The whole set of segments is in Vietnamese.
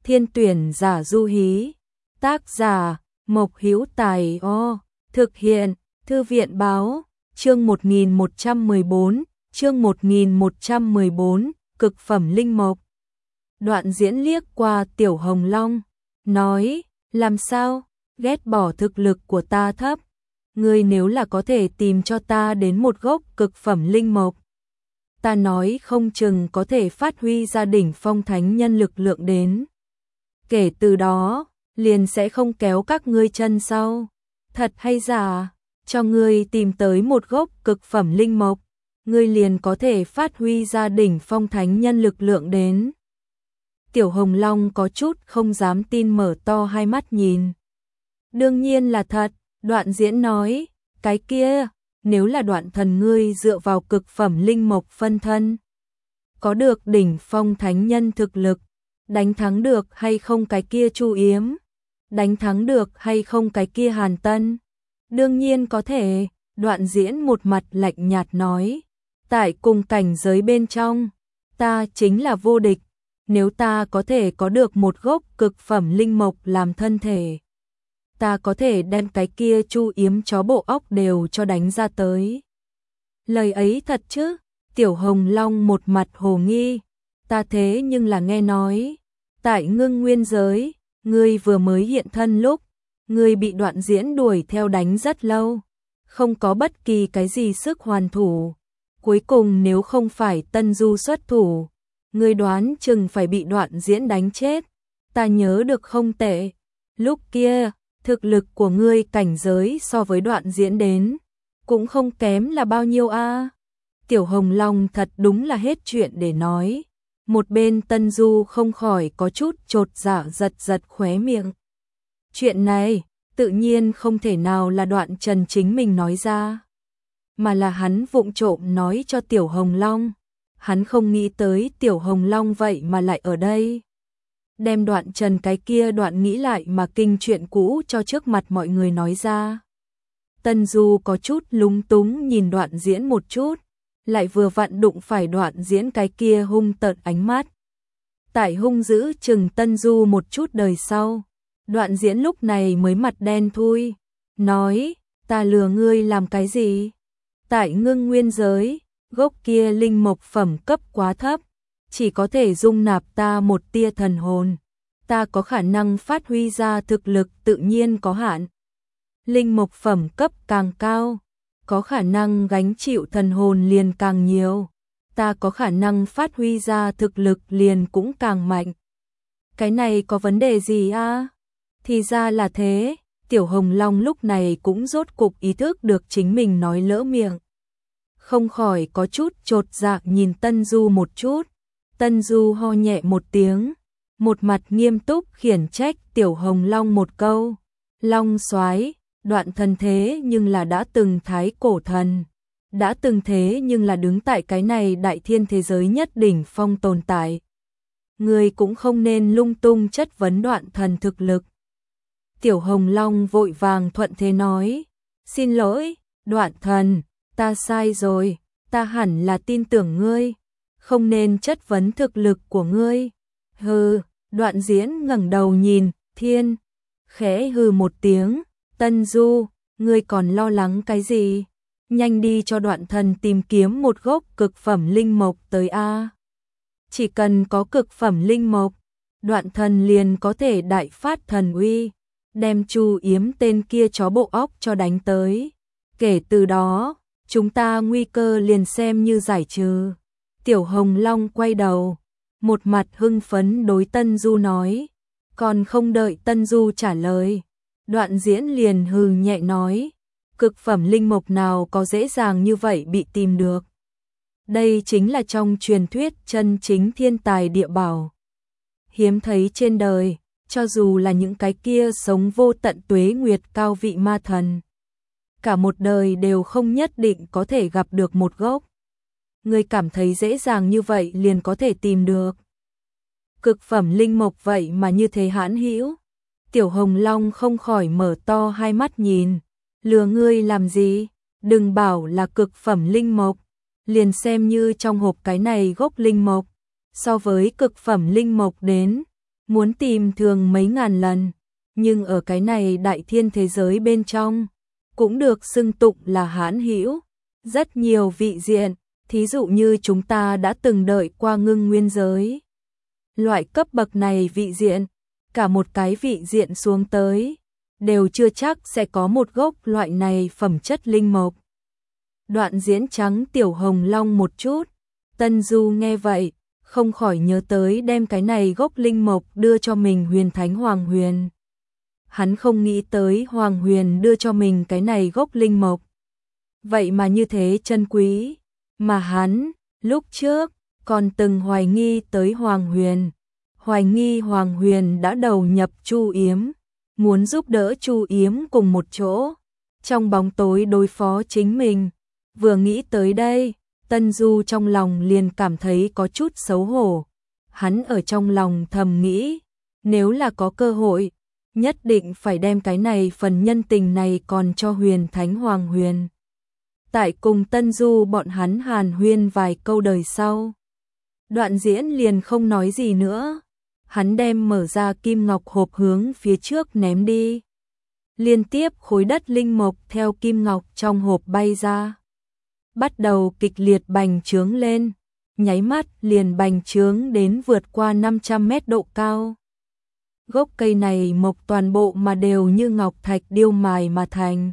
Thiên tuyển giả du hí. Tác giả Mộc Hữu Tài. Thực hiện Thư viện báo. Chương 1114, chương 1114, cực phẩm linh mộc. Đoạn diễn liếc qua Tiểu Hồng Long, nói, làm sao, ghét bỏ thực lực của ta thấp. Ngươi nếu là có thể tìm cho ta đến một gốc cực phẩm linh mộc, ta nói không chừng có thể phát huy ra đỉnh phong thánh nhân lực lượng đến. Kể từ đó, liền sẽ không kéo các ngươi chân sau. Thật hay giả, cho ngươi tìm tới một gốc cực phẩm linh mộc, ngươi liền có thể phát huy ra đỉnh phong thánh nhân lực lượng đến. Tiểu Hồng Long có chút không dám tin, mở to hai mắt nhìn. Đương nhiên là thật, Đoạn diễn nói, cái kia, nếu là Đoạn thần ngươi dựa vào cực phẩm linh mộc phân thân, có được đỉnh phong thánh nhân thực lực, đánh thắng được hay không cái kia Chu Yếm, đánh thắng được hay không cái kia Hàn Tân? Đương nhiên có thể, Đoạn diễn một mặt lạnh nhạt nói, tại cùng cảnh giới bên trong, ta chính là vô địch, nếu ta có thể có được một gốc cực phẩm linh mộc làm thân thể, ta có thể đem cái kia Chu Yếm chó bộ óc đều cho đánh ra tới. Lời ấy thật chứ? Tiểu Hồng Long một mặt hồ nghi, ta thế nhưng là nghe nói, tại Ngưng Nguyên giới, ngươi vừa mới hiện thân lúc, ngươi bị Đoạn diễn đuổi theo đánh rất lâu, không có bất kỳ cái gì sức hoàn thủ, cuối cùng nếu không phải Tân Du xuất thủ, ngươi đoán chừng phải bị Đoạn diễn đánh chết. Ta nhớ được không tệ, lúc kia, thực lực của ngươi cảnh giới so với Đoạn diễn đến, cũng không kém là bao nhiêu a. Tiểu Hồng Long thật đúng là hết chuyện để nói. Một bên Tân Du không khỏi có chút chột dạ, giật giật khóe miệng. Chuyện này, tự nhiên không thể nào là Đoạn Trần chính mình nói ra, mà là hắn vụng trộm nói cho Tiểu Hồng Long. Hắn không nghĩ tới Tiểu Hồng Long vậy mà lại ở đây. Đem Đoạn Trần cái kia đoạn nghĩ lại mà kinh chuyện cũ cho trước mặt mọi người nói ra. Tân Du có chút lúng túng nhìn Đoạn diễn một chút, lại vừa vặn đụng phải Đoạn diễn cái kia hung tợn ánh mắt. Tại hung dữ chừng Tân Du một chút đời sau, Đoạn diễn lúc này mới mặt đen thui, nói, ta lừa ngươi làm cái gì? Tại Ngưng Nguyên giới, gốc kia linh mộc phẩm cấp quá thấp, chỉ có thể dung nạp ta một tia thần hồn, ta có khả năng phát huy ra thực lực tự nhiên có hạn. Linh mộc phẩm cấp càng cao, có khả năng gánh chịu thần hồn liền càng nhiều, ta có khả năng phát huy ra thực lực liền cũng càng mạnh. Cái này có vấn đề gì a? Thì ra là thế, Tiểu Hồng Long lúc này cũng rốt cục ý thức được chính mình nói lỡ miệng. Không khỏi có chút chột dạ nhìn Tân Du một chút. Tân Du ho nhẹ một tiếng, một mặt nghiêm túc khiển trách Tiểu Hồng Long một câu. Long soái, Đoạn thần thế nhưng là đã từng thái cổ thần, đã từng thế nhưng là đứng tại cái này đại thiên thế giới nhất đỉnh phong tồn tại. Người cũng không nên lung tung chất vấn Đoạn thần thực lực. Tiểu Hồng Long vội vàng thuận thế nói, xin lỗi, Đoạn thần, ta sai rồi, ta hẳn là tin tưởng ngươi, không nên chất vấn thực lực của ngươi. Hừ, Đoạn diễn ngẩng đầu nhìn, thiên, khẽ hừ một tiếng, Tân Du, ngươi còn lo lắng cái gì? Nhanh đi cho Đoạn thần tìm kiếm một gốc cực phẩm linh mộc tới a. Chỉ cần có cực phẩm linh mộc, Đoạn thần liền có thể đại phát thần uy, đem Chu Yếm tên kia chó bộ óc cho đánh tới. Kể từ đó, chúng ta nguy cơ liền xem như giải trừ. Tiểu Hồng Long quay đầu, một mặt hưng phấn đối Tân Du nói, còn không đợi Tân Du trả lời, Đoạn diễn liền hừ nhẹ nói, cực phẩm linh mộc nào có dễ dàng như vậy bị tìm được. Đây chính là trong truyền thuyết chân chính thiên tài địa bảo, hiếm thấy trên đời, cho dù là những cái kia sống vô tận tuế nguyệt cao vị ma thần, cả một đời đều không nhất định có thể gặp được một gốc. Người cảm thấy dễ dàng như vậy liền có thể tìm được cực phẩm linh mộc vậy mà như thế hãn hữu. Tiểu Hồng Long không khỏi mở to hai mắt nhìn, lừa ngươi làm gì? Đừng bảo là cực phẩm linh mộc, liền xem như trong hộp cái này gốc linh mộc, so với cực phẩm linh mộc đến, muốn tìm thường mấy ngàn lần, nhưng ở cái này đại thiên thế giới bên trong, cũng được xưng tụng là hãn hữu, rất nhiều vị diện, thí dụ như chúng ta đã từng đợi qua ngưng nguyên giới. Loại cấp bậc này vị diện, cả một cái vị diện xuống tới, đều chưa chắc sẽ có một gốc loại này phẩm chất linh mộc. Đoạn diễn trắng Tiểu Hồng Long một chút, Tân Du nghe vậy, không khỏi nhớ tới đem cái này gốc linh mộc đưa cho mình Huyền Thánh Hoàng Huyền. Hắn không nghĩ tới Hoàng Huyền đưa cho mình cái này gốc linh mộc. Vậy mà như thế chân quý, mà hắn, lúc trước, còn từng hoài nghi tới Hoàng Huyền. Hoài nghi Hoàng Huyền đã đầu nhập Chu Yếm, muốn giúp đỡ Chu Yếm cùng một chỗ, trong bóng tối đối phó chính mình. Vừa nghĩ tới đây, Tân Du trong lòng liền cảm thấy có chút xấu hổ. Hắn ở trong lòng thầm nghĩ, nếu là có cơ hội, nhất định phải đem cái này phần nhân tình này còn cho Huyền Thánh Hoàng Huyền. Tại cùng Tân Du bọn hắn hàn huyên vài câu đời sau, Đoạn diễn liền không nói gì nữa. Hắn đem mở ra kim ngọc hộp hướng phía trước ném đi. Liên tiếp khối đất linh mộc theo kim ngọc trong hộp bay ra, bắt đầu kịch liệt bành trướng lên, nháy mắt liền bành trướng đến vượt qua 500 mét độ cao. Gốc cây này mộc toàn bộ mà đều như ngọc thạch điêu mài mà thành.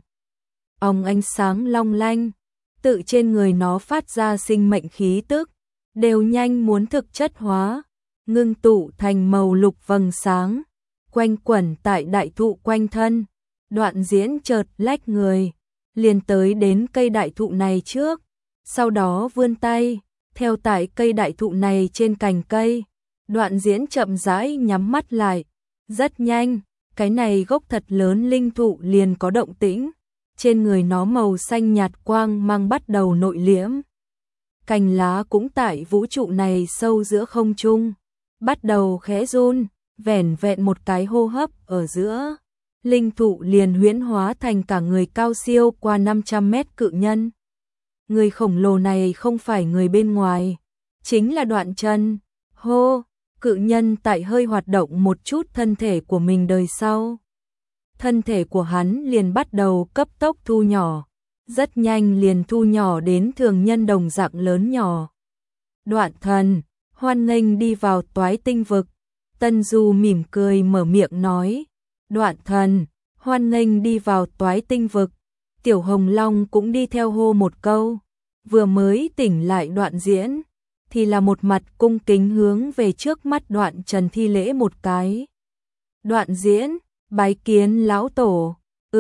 Ong ánh sáng long lanh, tự trên người nó phát ra sinh mệnh khí tức, đều nhanh muốn thực chất hóa, ngưng tụ thành màu lục vầng sáng, quanh quẩn tại đại thụ quanh thân. Đoạn diễn chợt lách người, liền tới đến cây đại thụ này trước, sau đó vươn tay, theo tại cây đại thụ này trên cành cây. Đoạn diễn chậm rãi nhắm mắt lại, rất nhanh, cái này gốc thật lớn linh thụ liền có động tĩnh, trên người nó màu xanh nhạt quang mang bắt đầu nội liễm. Cành lá cũng tại vũ trụ này sâu giữa không trung, bắt đầu khẽ run, vẻn vẹn một cái hô hấp ở giữa. Linh thụ liền huyễn hóa thành cả người cao siêu qua 500 mét cự nhân. Người khổng lồ này không phải người bên ngoài, chính là Đoạn Trần. Hô, cự nhân tại hơi hoạt động một chút thân thể của mình đời sau. Thân thể của hắn liền bắt đầu cấp tốc thu nhỏ, rất nhanh liền thu nhỏ đến thường nhân đồng dạng lớn nhỏ. Đoạn thần, hoan nghênh đi vào Toái Tinh Vực. Tân Du mỉm cười mở miệng nói. Đoạn thần, hoan nghênh đi vào Toái Tinh Vực. Tiểu Hồng Long cũng đi theo hô một câu. Vừa mới tỉnh lại Đoạn diễn, thì là một mặt cung kính hướng về trước mắt Đoạn Trần thi lễ một cái. Đoạn diễn, bái kiến lão tổ.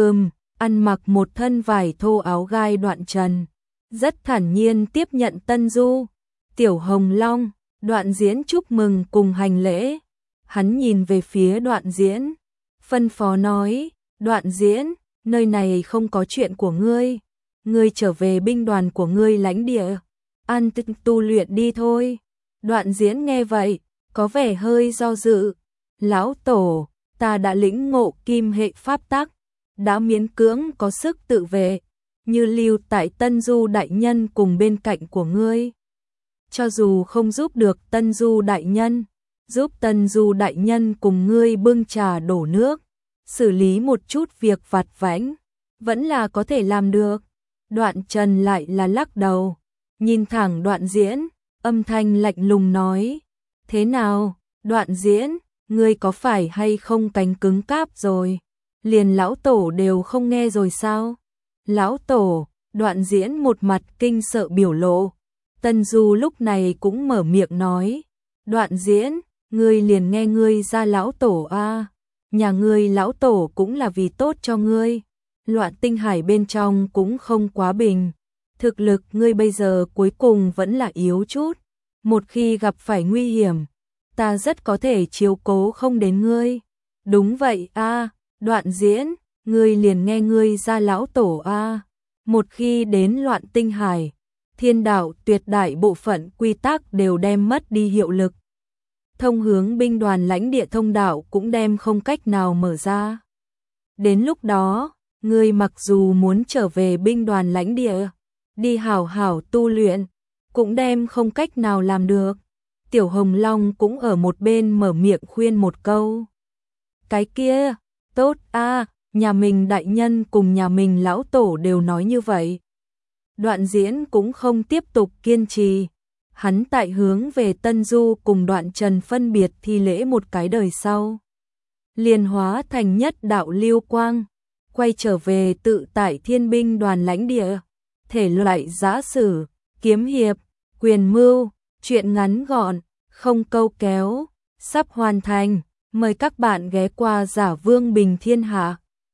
Ăn mặc một thân vải thô áo gai Đoạn Trần, rất thản nhiên tiếp nhận Tân Du. Tiểu Hồng Long, Đoạn diễn chúc mừng cùng hành lễ. Hắn nhìn về phía Đoạn diễn, phân phó nói, Đoạn diễn, nơi này không có chuyện của ngươi. Ngươi trở về binh đoàn của ngươi lãnh địa, an tu luyện đi thôi. Đoạn diễn nghe vậy, có vẻ hơi do dự. Lão tổ, ta đã lĩnh ngộ kim hệ pháp tắc, đã miễn cưỡng có sức tự vệ, như lưu tại Tân Du đại nhân cùng bên cạnh của ngươi. Cho dù không giúp được Tân Du đại nhân, giúp Tân Du đại nhân cùng ngươi bưng trà đổ nước, xử lý một chút việc vặt vãnh, vẫn là có thể làm được. Đoạn Trần lại là lắc đầu, nhìn thẳng Đoạn diễn, âm thanh lạnh lùng nói, thế nào, Đoạn diễn, ngươi có phải hay không cánh cứng cáp rồi, liền lão tổ đều không nghe rồi sao? Lão tổ, Đoạn diễn một mặt kinh sợ biểu lộ. Tân Du lúc này cũng mở miệng nói, Đoạn diễn, ngươi liền nghe ngươi ra lão tổ a, nhà ngươi lão tổ cũng là vì tốt cho ngươi. Loạn tinh hải bên trong cũng không quá bình, thực lực ngươi bây giờ cuối cùng vẫn là yếu chút, một khi gặp phải nguy hiểm, ta rất có thể chiếu cố không đến ngươi. Đúng vậy a, Đoạn diễn, ngươi liền nghe ngươi ra lão tổ a. Một khi đến Loạn tinh hải, thiên đạo tuyệt đại bộ phận quy tắc đều đem mất đi hiệu lực. Thông hướng binh đoàn lãnh địa thông đạo cũng đem không cách nào mở ra. Đến lúc đó, ngươi mặc dù muốn trở về binh đoàn lãnh địa, đi hảo hảo tu luyện, cũng đem không cách nào làm được. Tiểu Hồng Long cũng ở một bên mở miệng khuyên một câu. Cái kia, tốt a, nhà mình đại nhân cùng nhà mình lão tổ đều nói như vậy. Đoạn Diễn cũng không tiếp tục kiên trì. Hắn tại hướng về Tân Du cùng Đoạn Trần phân biệt thi lễ một cái đời sau. Liền hóa thành nhất đạo lưu quang, quay trở về tự tại thiên binh đoàn lãnh địa. Thể loại giã sử, kiếm hiệp, quyền mưu, truyện ngắn gọn, không câu kéo, sắp hoàn thành. Mời các bạn ghé qua Giả Vương Bình Thiên Hạ.